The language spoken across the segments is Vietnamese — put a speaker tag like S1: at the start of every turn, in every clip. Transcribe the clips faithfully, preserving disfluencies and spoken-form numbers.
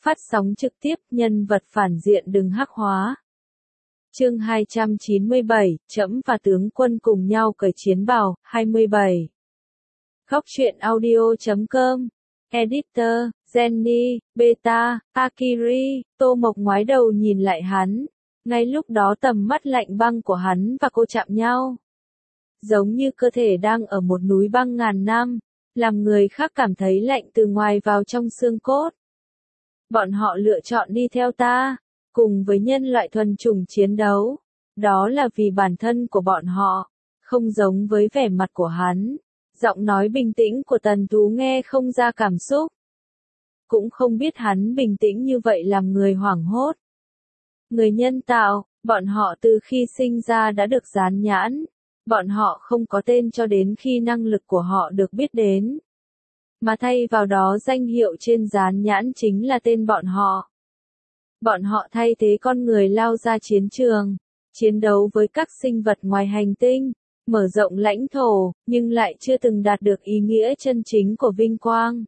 S1: Phát sóng trực tiếp, nhân vật phản diện đừng hắc hóa. Chương hai trăm chín mươi bảy, Trẫm và tướng quân cùng nhau cởi chiến bào, hai mươi bảy. Góc truyện audio chấm com. Editor, Jenny, Beta, Akiri, Tô Mộc ngoái đầu nhìn lại hắn. Ngay lúc đó tầm mắt lạnh băng của hắn và cô chạm nhau. Giống như cơ thể đang ở một núi băng ngàn năm, làm người khác cảm thấy lạnh từ ngoài vào trong xương cốt. Bọn họ lựa chọn đi theo ta, cùng với nhân loại thuần chủng chiến đấu. Đó là vì bản thân của bọn họ, không giống với vẻ mặt của hắn. Giọng nói bình tĩnh của Tần Tú nghe không ra cảm xúc. Cũng không biết hắn bình tĩnh như vậy làm người hoảng hốt. Người nhân tạo, bọn họ từ khi sinh ra đã được dán nhãn. Bọn họ không có tên cho đến khi năng lực của họ được biết đến. Mà thay vào đó danh hiệu trên dán nhãn chính là tên bọn họ. Bọn họ thay thế con người lao ra chiến trường, chiến đấu với các sinh vật ngoài hành tinh, mở rộng lãnh thổ, nhưng lại chưa từng đạt được ý nghĩa chân chính của vinh quang.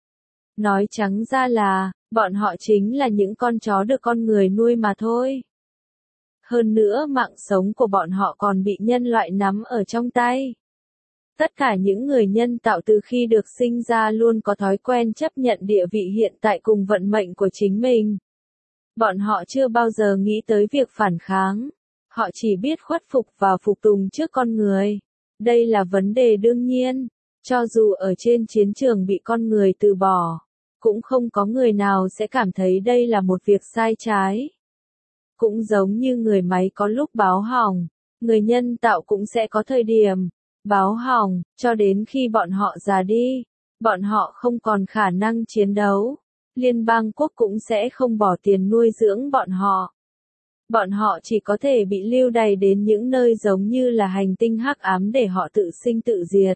S1: Nói trắng ra là, bọn họ chính là những con chó được con người nuôi mà thôi. Hơn nữa mạng sống của bọn họ còn bị nhân loại nắm ở trong tay. Tất cả những người nhân tạo từ khi được sinh ra luôn có thói quen chấp nhận địa vị hiện tại cùng vận mệnh của chính mình. Bọn họ chưa bao giờ nghĩ tới việc phản kháng. Họ chỉ biết khuất phục và phục tùng trước con người. Đây là vấn đề đương nhiên. Cho dù ở trên chiến trường bị con người từ bỏ, cũng không có người nào sẽ cảm thấy đây là một việc sai trái. Cũng giống như người máy có lúc báo hỏng, người nhân tạo cũng sẽ có thời điểm báo hỏng, cho đến khi bọn họ già đi, bọn họ không còn khả năng chiến đấu. Liên bang quốc cũng sẽ không bỏ tiền nuôi dưỡng bọn họ. Bọn họ chỉ có thể bị lưu đày đến những nơi giống như là hành tinh hắc ám để họ tự sinh tự diệt.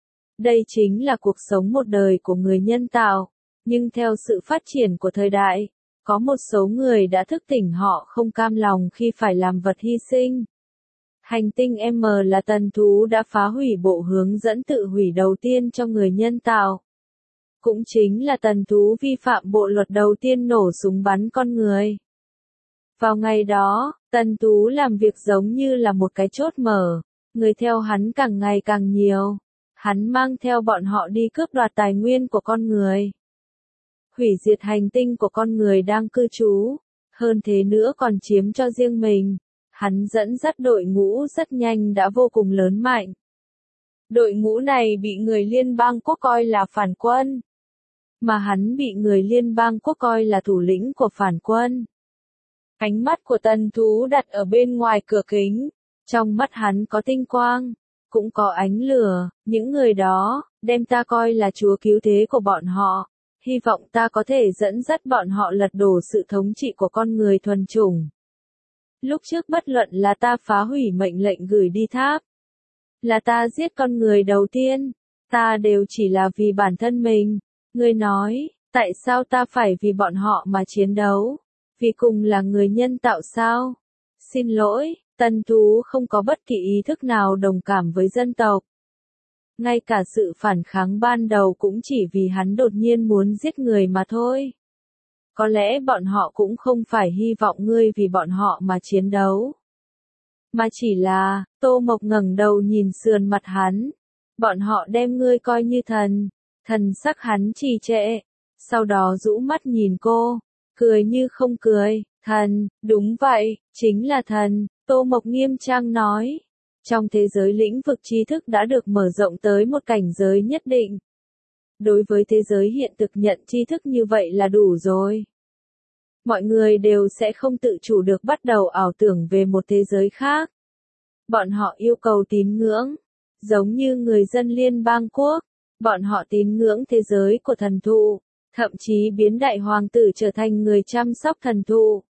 S1: Đây chính là cuộc sống một đời của người nhân tạo. Nhưng theo sự phát triển của thời đại, có một số người đã thức tỉnh họ không cam lòng khi phải làm vật hy sinh. Hành tinh M là Tần Thú đã phá hủy bộ hướng dẫn tự hủy đầu tiên cho người nhân tạo. Cũng chính là Tần Thú vi phạm bộ luật đầu tiên nổ súng bắn con người. Vào ngày đó, Tần Thú làm việc giống như là một cái chốt mở, người theo hắn càng ngày càng nhiều. Hắn mang theo bọn họ đi cướp đoạt tài nguyên của con người. Hủy diệt hành tinh của con người đang cư trú, hơn thế nữa còn chiếm cho riêng mình. Hắn dẫn dắt đội ngũ rất nhanh đã vô cùng lớn mạnh. Đội ngũ này bị người liên bang quốc coi là phản quân. Mà hắn bị người liên bang quốc coi là thủ lĩnh của phản quân. Ánh mắt của Tần Thú đặt ở bên ngoài cửa kính. Trong mắt hắn có tinh quang, cũng có ánh lửa. Những người đó, đem ta coi là chúa cứu thế của bọn họ. Hy vọng ta có thể dẫn dắt bọn họ lật đổ sự thống trị của con người thuần chủng. Lúc trước bất luận là ta phá hủy mệnh lệnh gửi đi tháp, là ta giết con người đầu tiên, ta đều chỉ là vì bản thân mình. Ngươi nói, tại sao ta phải vì bọn họ mà chiến đấu? Vì cùng là người nhân tạo sao? Xin lỗi, Tần Thú không có bất kỳ ý thức nào đồng cảm với dân tộc. Ngay cả sự phản kháng ban đầu cũng chỉ vì hắn đột nhiên muốn giết người mà thôi. Có lẽ bọn họ cũng không phải hy vọng ngươi vì bọn họ mà chiến đấu. Mà chỉ là, Tô Mộc ngẩng đầu nhìn sườn mặt hắn. Bọn họ đem ngươi coi như thần. Thần sắc hắn trì trệ. Sau đó rũ mắt nhìn cô. Cười như không cười. Thần, đúng vậy, chính là thần. Tô Mộc nghiêm trang nói. Trong thế giới lĩnh vực tri thức đã được mở rộng tới một cảnh giới nhất định. Đối với thế giới hiện thực nhận tri thức như vậy là đủ rồi. Mọi người đều sẽ không tự chủ được bắt đầu ảo tưởng về một thế giới khác. Bọn họ yêu cầu tín ngưỡng. Giống như người dân liên bang quốc, bọn họ tín ngưỡng thế giới của thần thụ, thậm chí biến đại hoàng tử trở thành người chăm sóc thần thụ.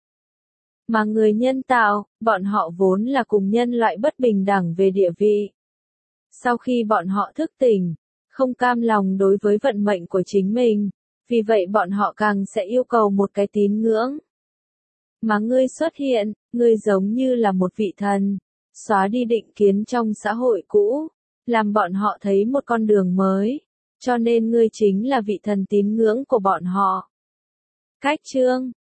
S1: Mà người nhân tạo, bọn họ vốn là cùng nhân loại bất bình đẳng về địa vị. Sau khi bọn họ thức tỉnh, không cam lòng đối với vận mệnh của chính mình, vì vậy bọn họ càng sẽ yêu cầu một cái tín ngưỡng. Mà ngươi xuất hiện, ngươi giống như là một vị thần, xóa đi định kiến trong xã hội cũ, làm bọn họ thấy một con đường mới, cho nên ngươi chính là vị thần tín ngưỡng của bọn họ. Cách chương